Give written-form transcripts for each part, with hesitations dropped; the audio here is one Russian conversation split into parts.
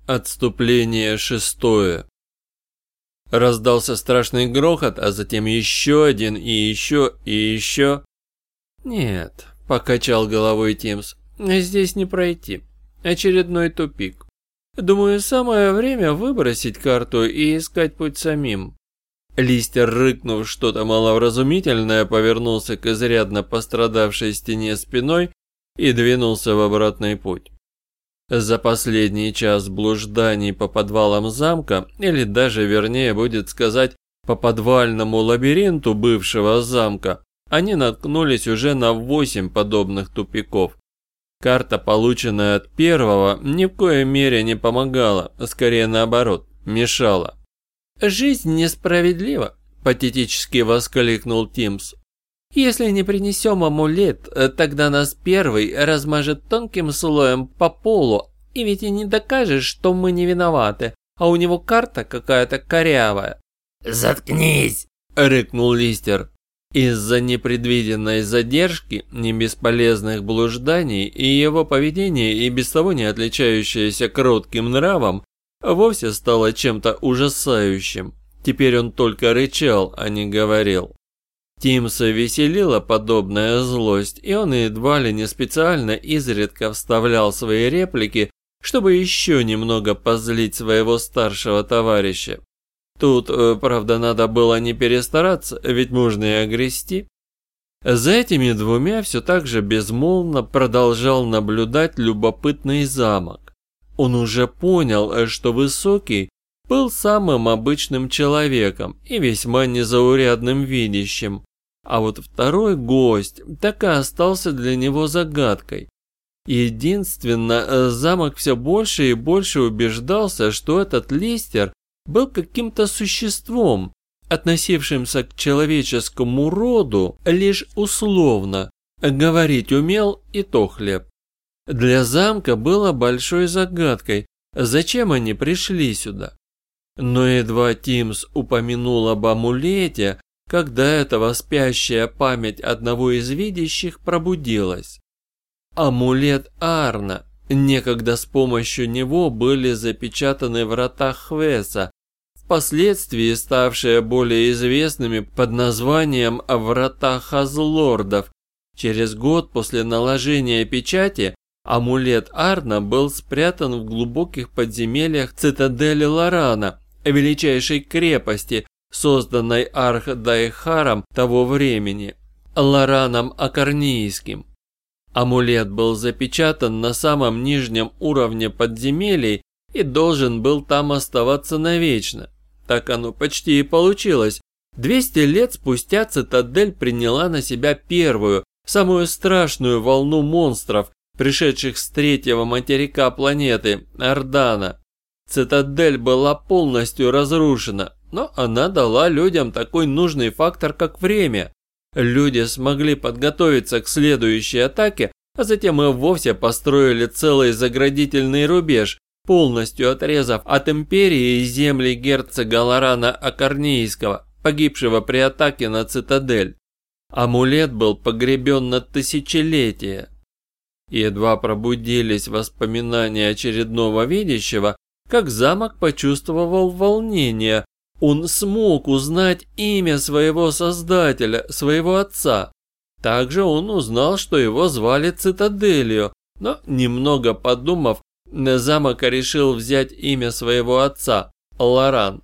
Отступление 6. Раздался страшный грохот, а затем еще один и еще, и еще. «Нет», – покачал головой Тимс, – «здесь не пройти. Очередной тупик. Думаю, самое время выбросить карту и искать путь самим». Листер, рыкнув что-то маловразумительное, повернулся к изрядно пострадавшей стене спиной и двинулся в обратный путь. За последний час блужданий по подвалам замка, или даже вернее будет сказать, по подвальному лабиринту бывшего замка, они наткнулись уже на 8 подобных тупиков. Карта, полученная от первого, ни в коей мере не помогала, скорее наоборот, мешала. «Жизнь несправедлива», – патетически воскликнул Тимс. «Если не принесем амулет, тогда нас первый размажет тонким слоем по полу, и ведь и не докажешь, что мы не виноваты, а у него карта какая-то корявая». «Заткнись!» – рыкнул Листер. Из-за непредвиденной задержки, не бесполезных блужданий и его поведение, и без того не отличающееся кротким нравом, вовсе стало чем-то ужасающим. Теперь он только рычал, а не говорил. Тимса веселила подобная злость, и он едва ли не специально изредка вставлял свои реплики, чтобы еще немного позлить своего старшего товарища. Тут, правда, надо было не перестараться, ведь можно и огрести. За этими двумя все так же безмолвно продолжал наблюдать любопытный замок. Он уже понял, что Высокий был самым обычным человеком и весьма незаурядным видящим, а вот второй гость так и остался для него загадкой. Единственно, замок все больше и больше убеждался, что этот Листер был каким-то существом, относившимся к человеческому роду лишь условно, говорить умел и то хлеб. Для замка было большой загадкой, зачем они пришли сюда. Но едва Тимс упомянул об амулете, как до этого спящая память одного из видящих пробудилась. Амулет Арна. Некогда с помощью него были запечатаны врата Хвеса, впоследствии ставшие более известными под названием «Врата Хазлордов». Через год после наложения печати амулет Арна был спрятан в глубоких подземельях цитадели Лорана, величайшей крепости, созданной Арх-Дайхаром того времени, Лораном Акарнийским. Амулет был запечатан на самом нижнем уровне подземелий и должен был там оставаться навечно. Так оно почти и получилось. 200 лет спустя цитадель приняла на себя первую, самую страшную волну монстров, пришедших с третьего материка планеты, Ордана. Цитадель была полностью разрушена, но она дала людям такой нужный фактор, как время. Люди смогли подготовиться к следующей атаке, а затем и вовсе построили целый заградительный рубеж, полностью отрезав от империи земли герцога Лорана Акарнийского, погибшего при атаке на цитадель. Амулет был погребен на тысячелетия. Едва пробудились воспоминания очередного видящего, как замок почувствовал волнение. Он смог узнать имя своего создателя, своего отца. Также он узнал, что его звали Цитаделью, но, немного подумав, замок решил взять имя своего отца, Лоран.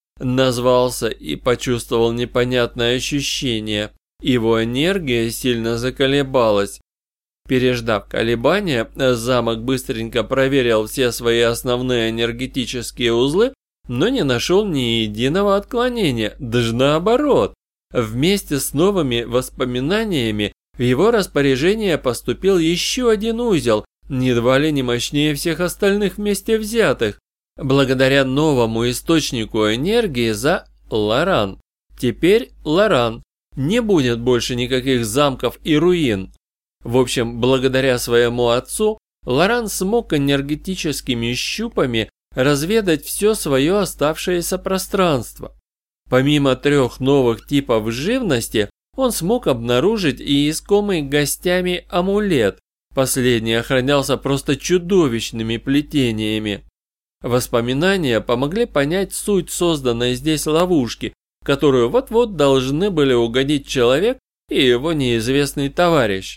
Назвался и почувствовал непонятное ощущение. Его энергия сильно заколебалась. Переждав колебания, замок быстренько проверил все свои основные энергетические узлы, но не нашел ни единого отклонения, даже наоборот. Вместе с новыми воспоминаниями в его распоряжение поступил еще один узел, едва ли не мощнее всех остальных вместе взятых, благодаря новому источнику энергии за Лоран. Теперь Лоран. Не будет больше никаких замков и руин. В общем, благодаря своему отцу, Лоран смог энергетическими щупами разведать все свое оставшееся пространство. Помимо 3 новых типов живности, он смог обнаружить и искомый гостями амулет. Последний охранялся просто чудовищными плетениями. Воспоминания помогли понять суть созданной здесь ловушки, в которую вот-вот должны были угодить человек и его неизвестный товарищ.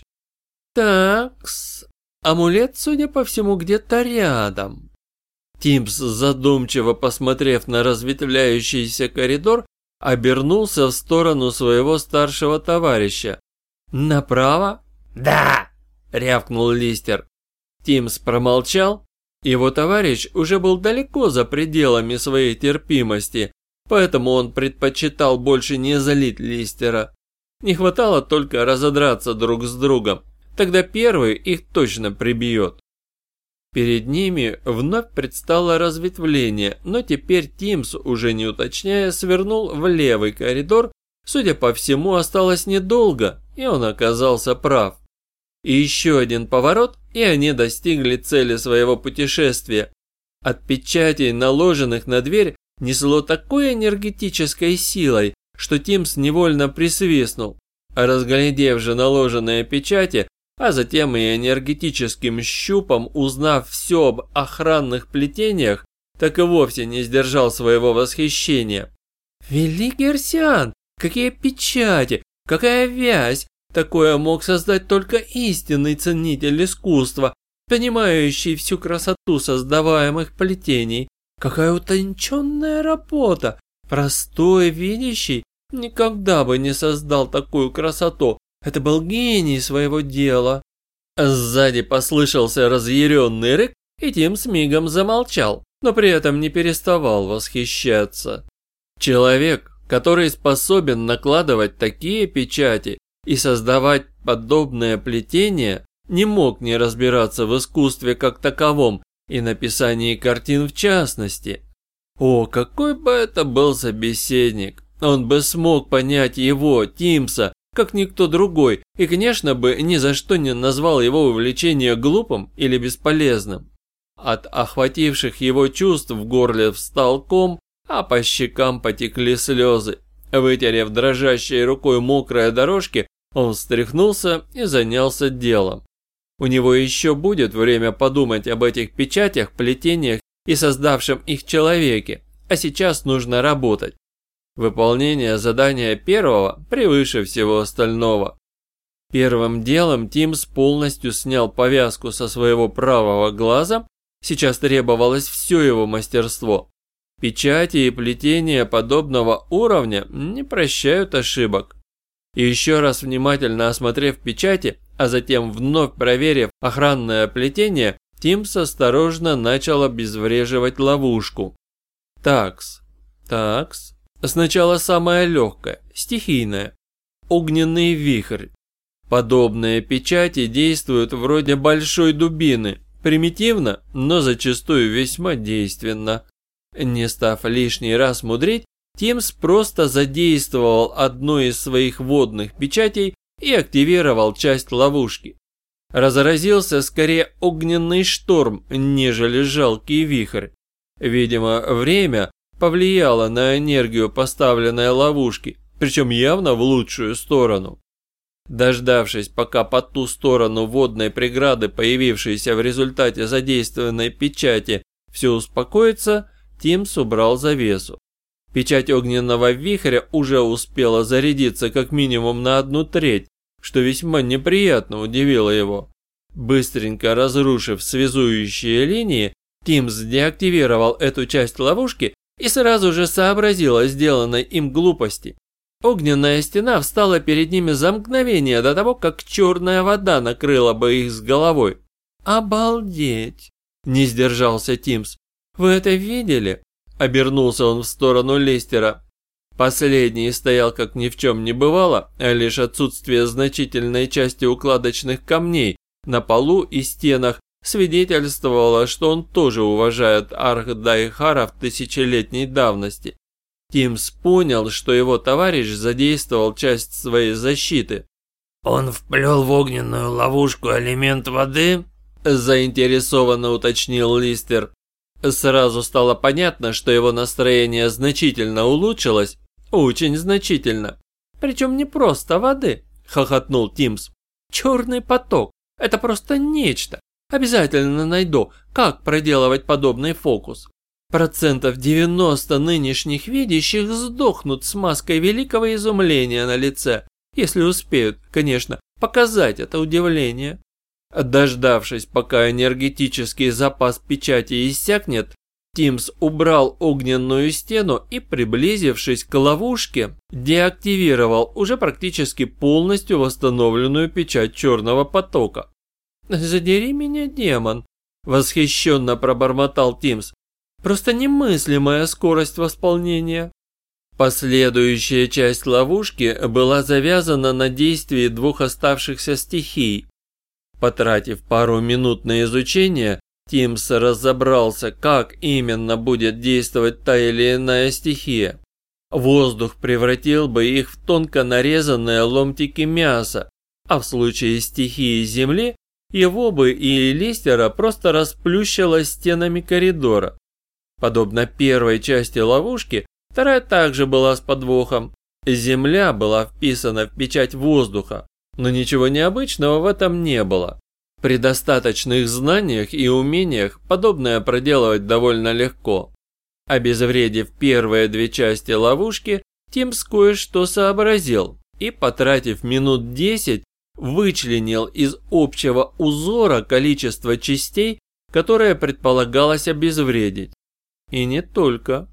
Такс, амулет, судя по всему, где-то рядом. Тимс, задумчиво посмотрев на разветвляющийся коридор, обернулся в сторону своего старшего товарища. «Направо?» Да. рявкнул Листер. Тимс промолчал. Его товарищ уже был далеко за пределами своей терпимости, поэтому он предпочитал больше не злить Листера. Не хватало только разодраться друг с другом, тогда первый их точно прибьет. Перед ними вновь предстало разветвление, но теперь Тимс, уже не уточняя, свернул в левый коридор. Судя по всему, осталось недолго, и он оказался прав. И еще один поворот, и они достигли цели своего путешествия. От печатей, наложенных на дверь, несло такой энергетической силой, что Тимс невольно присвистнул. Разглядев же наложенные печати, а затем и энергетическим щупом, узнав все об охранных плетениях, так и вовсе не сдержал своего восхищения. «Великий Арсиан, какие печати, какая вязь! Такое мог создать только истинный ценитель искусства, понимающий всю красоту создаваемых плетений. Какая утонченная работа! Простой видящий никогда бы не создал такую красоту. Это был гений своего дела». Сзади послышался разъяренный рык, и Тимс мигом замолчал, но при этом не переставал восхищаться. Человек, который способен накладывать такие печати и создавать подобное плетение, не мог не разбираться в искусстве как таковом и написании картин в частности. О, какой бы это был собеседник! Он бы смог понять его, Тимса, как никто другой, и, конечно, бы ни за что не назвал его увлечение глупым или бесполезным. От охвативших его чувств в горле встал ком, а по щекам потекли слезы. Вытерев дрожащей рукой мокрые дорожки, он встряхнулся и занялся делом. У него еще будет время подумать об этих печатях, плетениях и создавшем их человеке, а сейчас нужно работать. Выполнение задания первого превыше всего остального. Первым делом Тимс полностью снял повязку со своего правого глаза, сейчас требовалось все его мастерство. Печати и плетения подобного уровня не прощают ошибок. И еще раз внимательно осмотрев печати, а затем вновь проверив охранное плетение, Тимс осторожно начал обезвреживать ловушку. Такс. Сначала самое легкое, стихийное. Огненный вихрь. Подобные печати действуют вроде большой дубины. Примитивно, но зачастую весьма действенно. Не став лишний раз мудрить, Тимс просто задействовал одну из своих водных печатей и активировал часть ловушки. Разразился скорее огненный шторм, нежели жалкий вихрь. Видимо, время повлияло на энергию поставленной ловушки, причем явно в лучшую сторону. Дождавшись, пока по ту сторону водной преграды, появившейся в результате задействованной печати, все успокоится, Тимс убрал завесу. Печать огненного вихря уже успела зарядиться как минимум на 1/3, что весьма неприятно удивило его. Быстренько разрушив связующие линии, Тимс деактивировал эту часть ловушки и сразу же сообразил о сделанной им глупости. Огненная стена встала перед ними за мгновение до того, как черная вода накрыла бы их с головой. «Обалдеть!» – не сдержался Тимс. «Вы это видели?» – обернулся он в сторону Лестера. Последний стоял как ни в чем не бывало, а лишь отсутствие значительной части укладочных камней на полу и стенах свидетельствовало, что он тоже уважает Арх-Дайхаров тысячелетней давности. Тимс понял, что его товарищ задействовал часть своей защиты. «Он вплел в огненную ловушку элемент воды?» – заинтересованно уточнил Листер. Сразу стало понятно, что его настроение значительно улучшилось, очень значительно. «Причем не просто воды», – хохотнул Тимс. «Черный поток – это просто нечто. Обязательно найду, как проделывать подобный фокус. 90% нынешних видящих сдохнут с маской великого изумления на лице, если успеют, конечно, показать это удивление. Дождавшись, пока энергетический запас печати иссякнет, Тимс убрал огненную стену и, приблизившись к ловушке, деактивировал уже практически полностью восстановленную печать черного потока. «Задери меня, демон!» – восхищенно пробормотал Тимс. «Просто немыслимая скорость восполнения». Последующая часть ловушки была завязана на действии двух оставшихся стихий. Потратив пару минут на изучение, Тимс разобрался, как именно будет действовать та или иная стихия. Воздух превратил бы их в тонко нарезанные ломтики мяса, а в случае стихии земли его бы и Листера просто расплющило стенами коридора. Подобно первой части ловушки, вторая также была с подвохом. Земля была вписана в печать воздуха, но ничего необычного в этом не было. При достаточных знаниях и умениях подобное проделывать довольно легко. Обезвредив первые две части ловушки, Тимс кое-что сообразил и, потратив минут 10, вычленил из общего узора количество частей, которые предполагалось обезвредить. И не только.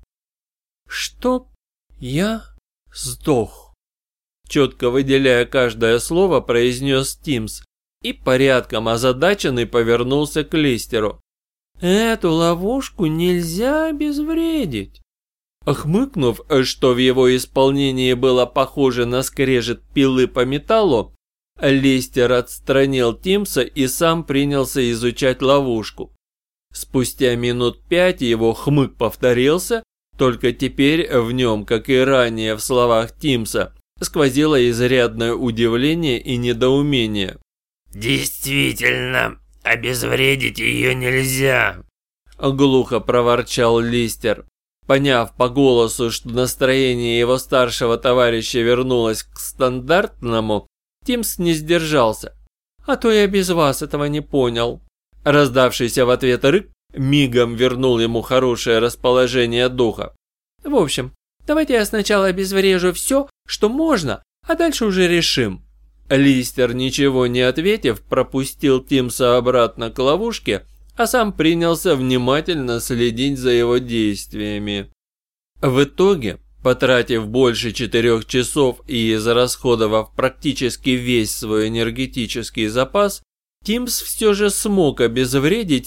«Чтоб я сдох», четко выделяя каждое слово, произнес Тимс и порядком озадаченный повернулся к Листеру. «Эту ловушку нельзя обезвредить». Хмыкнув, что в его исполнении было похоже на скрежет пилы по металлу, Листер отстранил Тимса и сам принялся изучать ловушку. Спустя минут 5 его хмык повторился, только теперь в нем, как и ранее в словах Тимса, сквозило изрядное удивление и недоумение. «Действительно, обезвредить ее нельзя», – глухо проворчал Листер. Поняв по голосу, что настроение его старшего товарища вернулось к стандартному, Тимс не сдержался. «А то я без вас этого не понял». Раздавшийся в ответ рык мигом вернул ему хорошее расположение духа. «В общем, давайте я сначала обезврежу все, что можно, а дальше уже решим». Листер, ничего не ответив, пропустил Тимса обратно к ловушке, а сам принялся внимательно следить за его действиями. В итоге, потратив больше 4 часов и израсходовав практически весь свой энергетический запас, Тимс все же смог обезвредить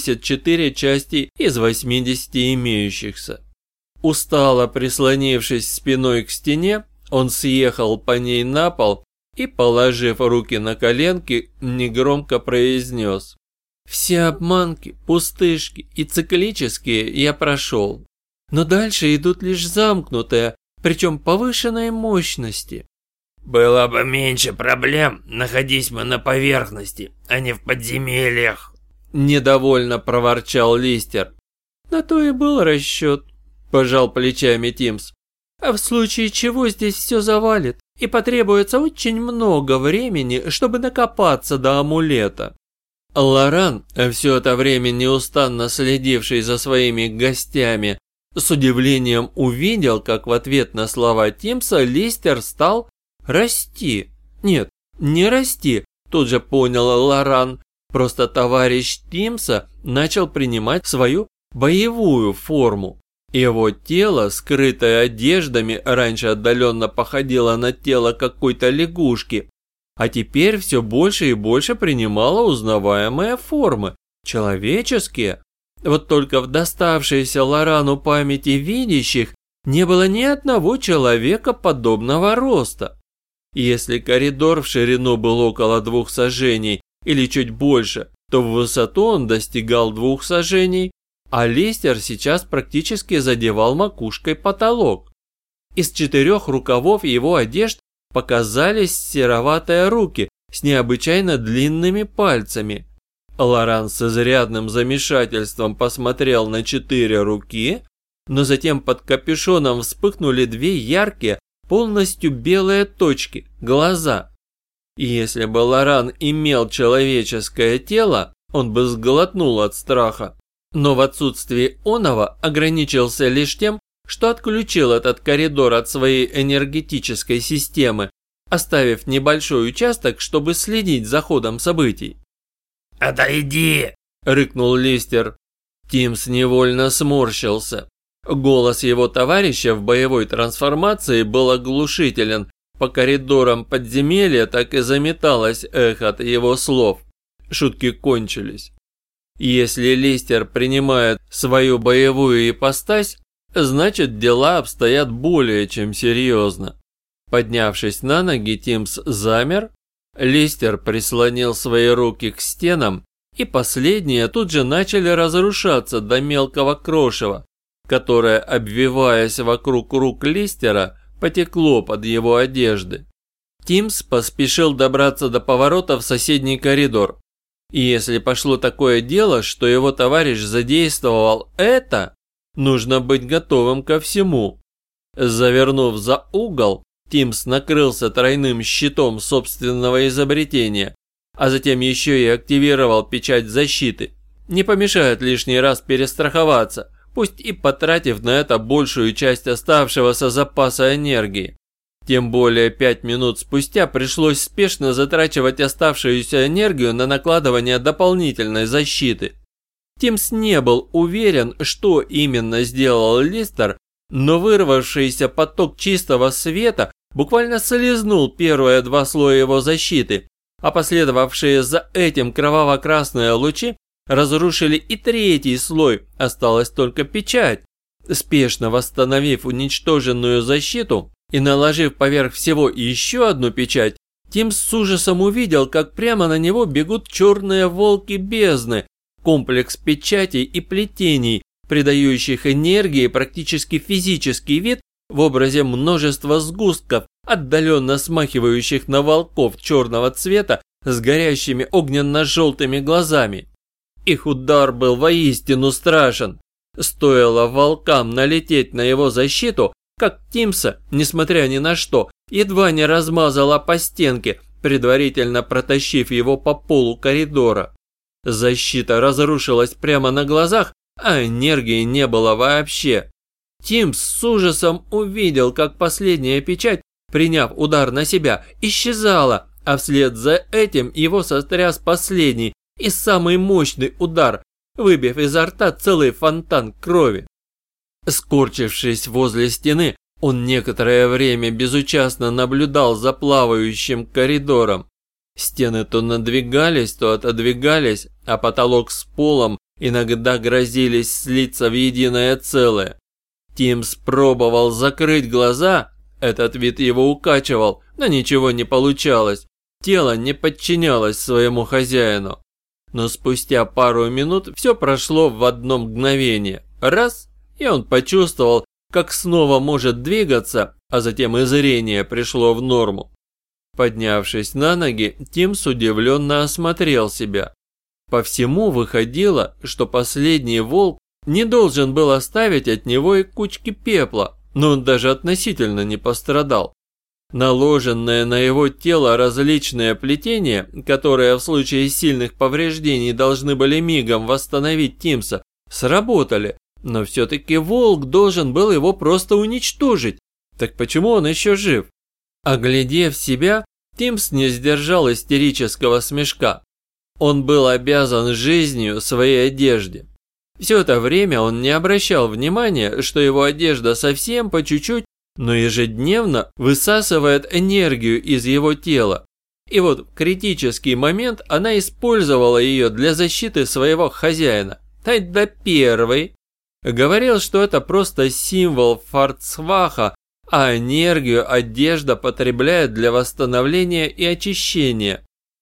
74 части из 80 имеющихся. Устало прислонившись спиной к стене, он съехал по ней на пол и, положив руки на коленки, негромко произнес: «Все обманки, пустышки и циклические я прошел, но дальше идут лишь замкнутые, причем повышенной мощности». «Было бы меньше проблем, находись мы на поверхности, а не в подземельях», – недовольно проворчал Листер. «На то и был расчет», – пожал плечами Тимс. «А в случае чего здесь все завалит, и потребуется очень много времени, чтобы накопаться до амулета». Лоран, все это время неустанно следивший за своими гостями, с удивлением увидел, как в ответ на слова Тимса Листер стал расти. Нет, не расти, тут же понял Лоран. Просто товарищ Тимса начал принимать свою боевую форму. Его тело, скрытое одеждами, раньше отдаленно походило на тело какой-то лягушки, а теперь все больше и больше принимало узнаваемые формы, человеческие. Вот только в доставшейся Лорану памяти видящих не было ни одного человека подобного роста. Если коридор в ширину был около 2 саженей или чуть больше, то в высоту он достигал 2 саженей, а Листер сейчас практически задевал макушкой потолок. Из 4 рукавов его одежд показались сероватые руки с необычайно длинными пальцами. Лоран с изрядным замешательством посмотрел на 4 руки, но затем под капюшоном вспыхнули 2 яркие, полностью белые точки – глаза. И если бы Лоран имел человеческое тело, он бы сглотнул от страха. но в отсутствии оного ограничился лишь тем, что отключил этот коридор от своей энергетической системы, оставив небольшой участок, чтобы следить за ходом событий. «Отойди!» – рыкнул Листер. Тимс невольно сморщился. Голос его товарища в боевой трансформации был оглушителен. По коридорам подземелья так и заметалось эхо от его слов. Шутки кончились. Если Листер принимает свою боевую ипостась, значит дела обстоят более чем серьезно. Поднявшись на ноги, Тимс замер. Листер прислонил свои руки к стенам, и последние тут же начали разрушаться до мелкого крошева, которое, обвиваясь вокруг рук Листера, потекло под его одежды. Тимс поспешил добраться до поворота в соседний коридор. И если пошло такое дело, что его товарищ задействовал это, нужно быть готовым ко всему. Завернув за угол, Тимс накрылся тройным щитом собственного изобретения, а затем еще и активировал печать защиты. Не помешает лишний раз перестраховаться, пусть и потратив на это большую часть оставшегося запаса энергии. Тем более 5 минут спустя пришлось спешно затрачивать оставшуюся энергию на накладывание дополнительной защиты. Тимс не был уверен, что именно сделал Листер, но вырвавшийся поток чистого света буквально слезнул первые 2 слоя его защиты, а последовавшие за этим кроваво-красные лучи разрушили и 3-й слой, осталась только печать. Спешно восстановив уничтоженную защиту и наложив поверх всего еще одну печать, Тимс с ужасом увидел, как прямо на него бегут черные волки бездны, комплекс печатей и плетений, придающих энергии практически физический вид в образе множества сгустков, отдаленно смахивающих на волков черного цвета с горящими огненно-желтыми глазами. Их удар был воистину страшен. Стоило волкам налететь на его защиту, как Тимса, несмотря ни на что, едва не размазала по стенке, предварительно протащив его по полу коридора. Защита разрушилась прямо на глазах, а энергии не было вообще. Тимс с ужасом увидел, как последняя печать, приняв удар на себя, исчезала, а вслед за этим его сотряс последний и самый мощный удар, выбив изо рта целый фонтан крови. Скорчившись возле стены, он некоторое время безучастно наблюдал за плавающим коридором. Стены то надвигались, то отодвигались, а потолок с полом иногда грозились слиться в единое целое. Тимс пробовал закрыть глаза, этот вид его укачивал, но ничего не получалось. Тело не подчинялось своему хозяину. Но спустя пару минут все прошло в одно мгновение. Раз, и он почувствовал, как снова может двигаться, а затем и зрение пришло в норму. Поднявшись на ноги, Тимс удивленно осмотрел себя. По всему выходило, что последний волк не должен был оставить от него и кучки пепла, но он даже относительно не пострадал. Наложенные на его тело различные плетения, которые в случае сильных повреждений должны были мигом восстановить Тимса, сработали, но все-таки волк должен был его просто уничтожить. Так почему он еще жив? Оглядев себя, Тимс не сдержал истерического смешка. Он был обязан жизнью своей одежде. Все это время он не обращал внимания, что его одежда совсем по чуть-чуть, но ежедневно высасывает энергию из его тела. И вот в критический момент она использовала ее для защиты своего хозяина. Тогда первый говорил, что это просто символ Фарцваха, а энергию одежда потребляет для восстановления и очищения.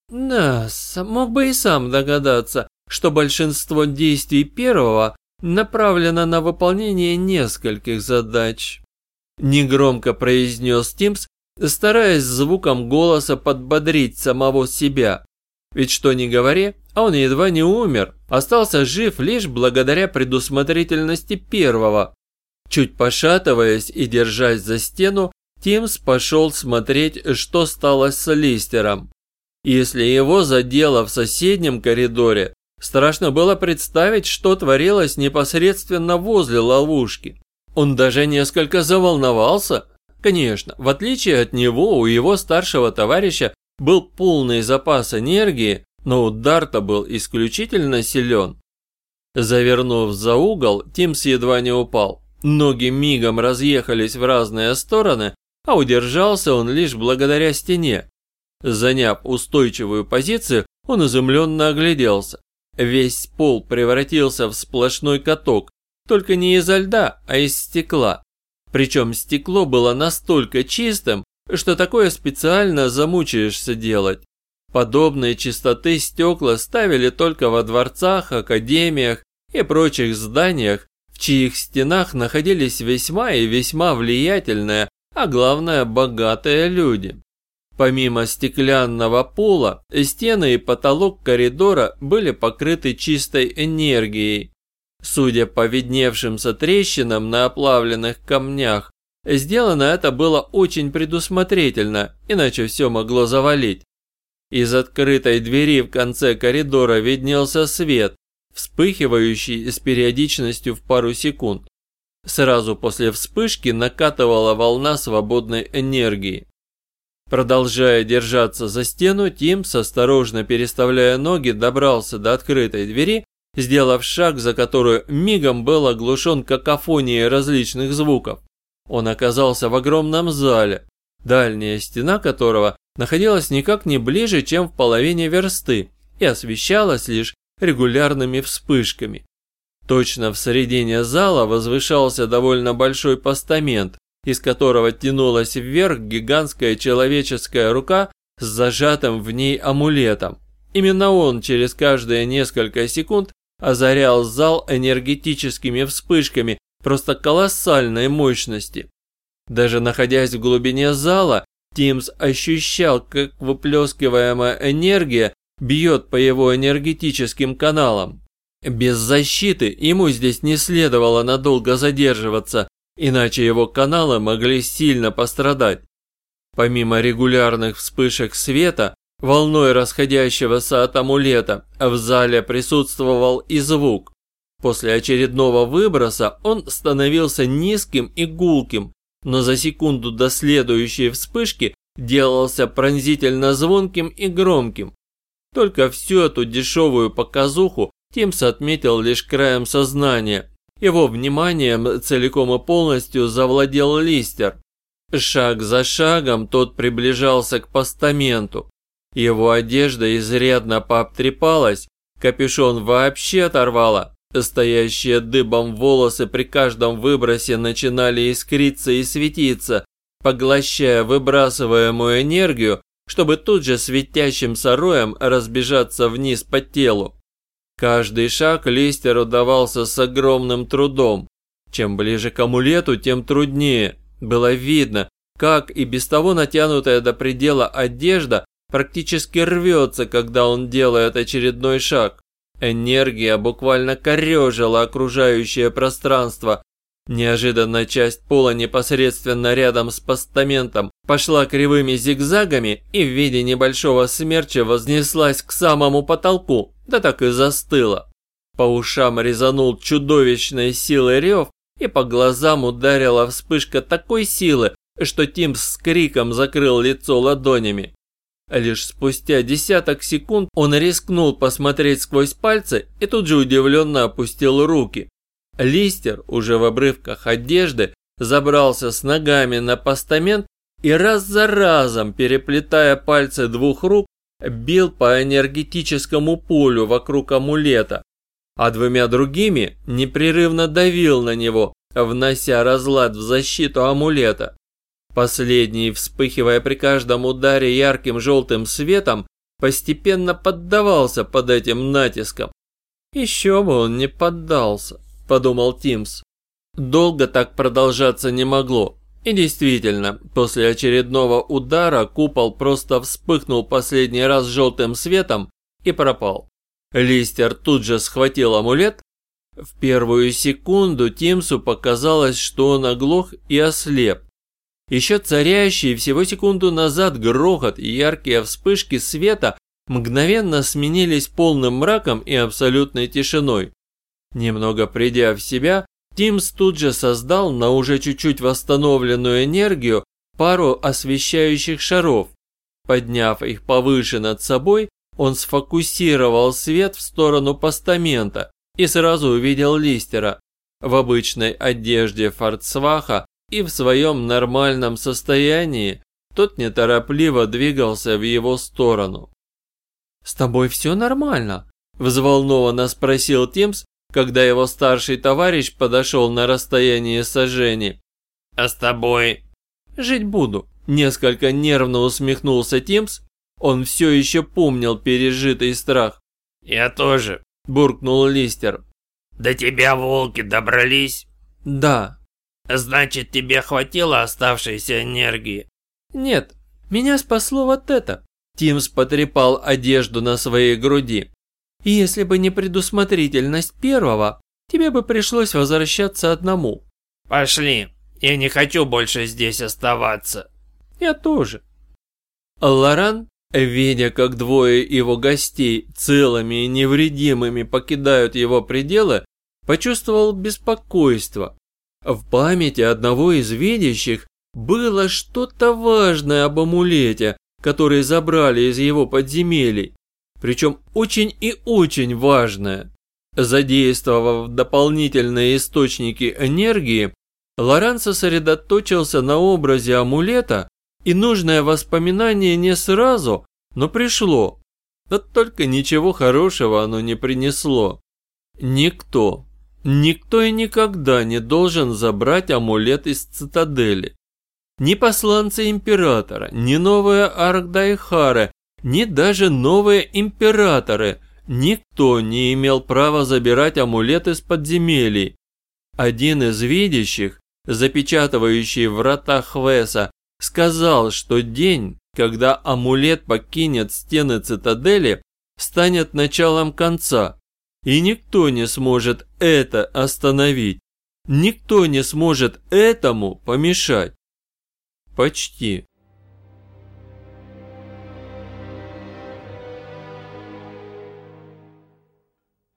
Да, мог бы и сам догадаться, что большинство действий первого направлено на выполнение нескольких задач. Негромко произнес Тимс, стараясь звуком голоса подбодрить самого себя. Ведь что ни говори, он едва не умер, остался жив лишь благодаря предусмотрительности первого. Чуть пошатываясь и держась за стену, Тимс пошел смотреть, что стало с Листером. Если его задело в соседнем коридоре, Страшно было представить, что творилось непосредственно возле ловушки. Он даже несколько заволновался. Конечно, в отличие от него, у его старшего товарища был полный запас энергии, но удар-то был исключительно силен. Завернув за угол, Тимс едва не упал. Ноги мигом разъехались в разные стороны, а удержался он лишь благодаря стене. Заняв устойчивую позицию, он изумленно огляделся. Весь пол превратился в сплошной каток, только не изо льда, а из стекла. Причем стекло было настолько чистым, что такое специально замучаешься делать. Подобные чистоты стекла ставили только во дворцах, академиях и прочих зданиях, в чьих стенах находились весьма и весьма влиятельные, а главное богатые люди. Помимо стеклянного пола, стены и потолок коридора были покрыты чистой энергией. Судя по видневшимся трещинам на оплавленных камнях, сделано это было очень предусмотрительно, иначе все могло завалить. Из открытой двери в конце коридора виднелся свет, вспыхивающий с периодичностью в пару секунд. Сразу после вспышки накатывала волна свободной энергии. Продолжая держаться за стену, Тимс, осторожно переставляя ноги, добрался до открытой двери, сделав шаг, за которую мигом был оглушен какофонией различных звуков. Он оказался в огромном зале, дальняя стена которого находилась никак не ближе, чем в половине версты, и освещалась лишь регулярными вспышками. Точно в середине зала возвышался довольно большой постамент, из которого тянулась вверх гигантская человеческая рука с зажатым в ней амулетом. Именно он через каждые несколько секунд озарял зал энергетическими вспышками просто колоссальной мощности. Даже находясь в глубине зала, Тимс ощущал, как выплескиваемая энергия бьет по его энергетическим каналам. Без защиты ему здесь не следовало надолго задерживаться, иначе его каналы могли сильно пострадать. Помимо регулярных вспышек света, волной расходящегося от амулета, в зале присутствовал и звук. После очередного выброса он становился низким и гулким, но за секунду до следующей вспышки делался пронзительно звонким и громким. Только всю эту дешевую показуху Тимс отметил лишь краем сознания. Его вниманием целиком и полностью завладел Листер. Шаг за шагом тот приближался к постаменту. Его одежда изрядно пообтрепалась, капюшон вообще оторвало. Стоящие дыбом волосы при каждом выбросе начинали искриться и светиться, поглощая выбрасываемую энергию, чтобы тут же светящимся роем разбежаться вниз по телу. Каждый шаг Листеру давался с огромным трудом. Чем ближе к амулету, тем труднее. Было видно, как и без того натянутая до предела одежда практически рвется, когда он делает очередной шаг. Энергия буквально корежила окружающее пространство. Неожиданно часть пола непосредственно рядом с постаментом пошла кривыми зигзагами и в виде небольшого смерча вознеслась к самому потолку, да так и застыла. По ушам резанул чудовищной силой рев, и по глазам ударила вспышка такой силы, что Тимс с криком закрыл лицо ладонями. Лишь спустя десяток секунд он рискнул посмотреть сквозь пальцы и тут же удивленно опустил руки. Листер, уже в обрывках одежды, забрался с ногами на постамент и раз за разом, переплетая пальцы двух рук, бил по энергетическому полю вокруг амулета, а двумя другими непрерывно давил на него, внося разлад в защиту амулета. Последний, вспыхивая при каждом ударе ярким желтым светом, постепенно поддавался под этим натиском. «Еще бы он не поддался», – подумал Тимс. Долго так продолжаться не могло. И действительно, после очередного удара купол просто вспыхнул последний раз желтым светом и пропал. Листер тут же схватил амулет. В первую секунду Тимсу показалось, что он оглох и ослеп. Еще царящий всего секунду назад грохот и яркие вспышки света мгновенно сменились полным мраком и абсолютной тишиной. Немного придя в себя, Тимс тут же создал на уже чуть-чуть восстановленную энергию пару освещающих шаров. Подняв их повыше над собой, он сфокусировал свет в сторону постамента и сразу увидел Листера в обычной одежде форцваха и в своем нормальном состоянии. Тот неторопливо двигался в его сторону. «С тобой все нормально?» – взволнованно спросил Тимс, когда его старший товарищ подошел на расстояние сажени. «А с тобой?» «Жить буду», – несколько нервно усмехнулся Тимс. Он все еще помнил пережитый страх. «Я тоже», – буркнул Листер. «До тебя волки добрались?» «Да». «Значит, тебе хватило оставшейся энергии?» «Нет, меня спасло вот это». Тимс потрепал одежду на своей груди. «Если бы не предусмотрительность первого, тебе бы пришлось возвращаться одному». «Пошли, я не хочу больше здесь оставаться». «Я тоже». Лоран, видя, как двое его гостей целыми и невредимыми покидают его пределы, почувствовал беспокойство. В памяти одного из видящих было что-то важное об амулете, который забрали из его подземелий, причем очень и очень важное. Задействовав дополнительные источники энергии, Лоран сосредоточился на образе амулета, и нужное воспоминание не сразу, но пришло. Вот только ничего хорошего оно не принесло. Никто и никогда не должен забрать амулет из цитадели. Ни посланцы императора, ни новые Аркдайхары, ни даже новые императоры, никто не имел права забирать амулет из подземелий. Один из видящих, запечатывающий врата Хвеса, сказал, что день, когда амулет покинет стены цитадели, станет началом конца, и никто не сможет это остановить, никто не сможет этому помешать. Почти.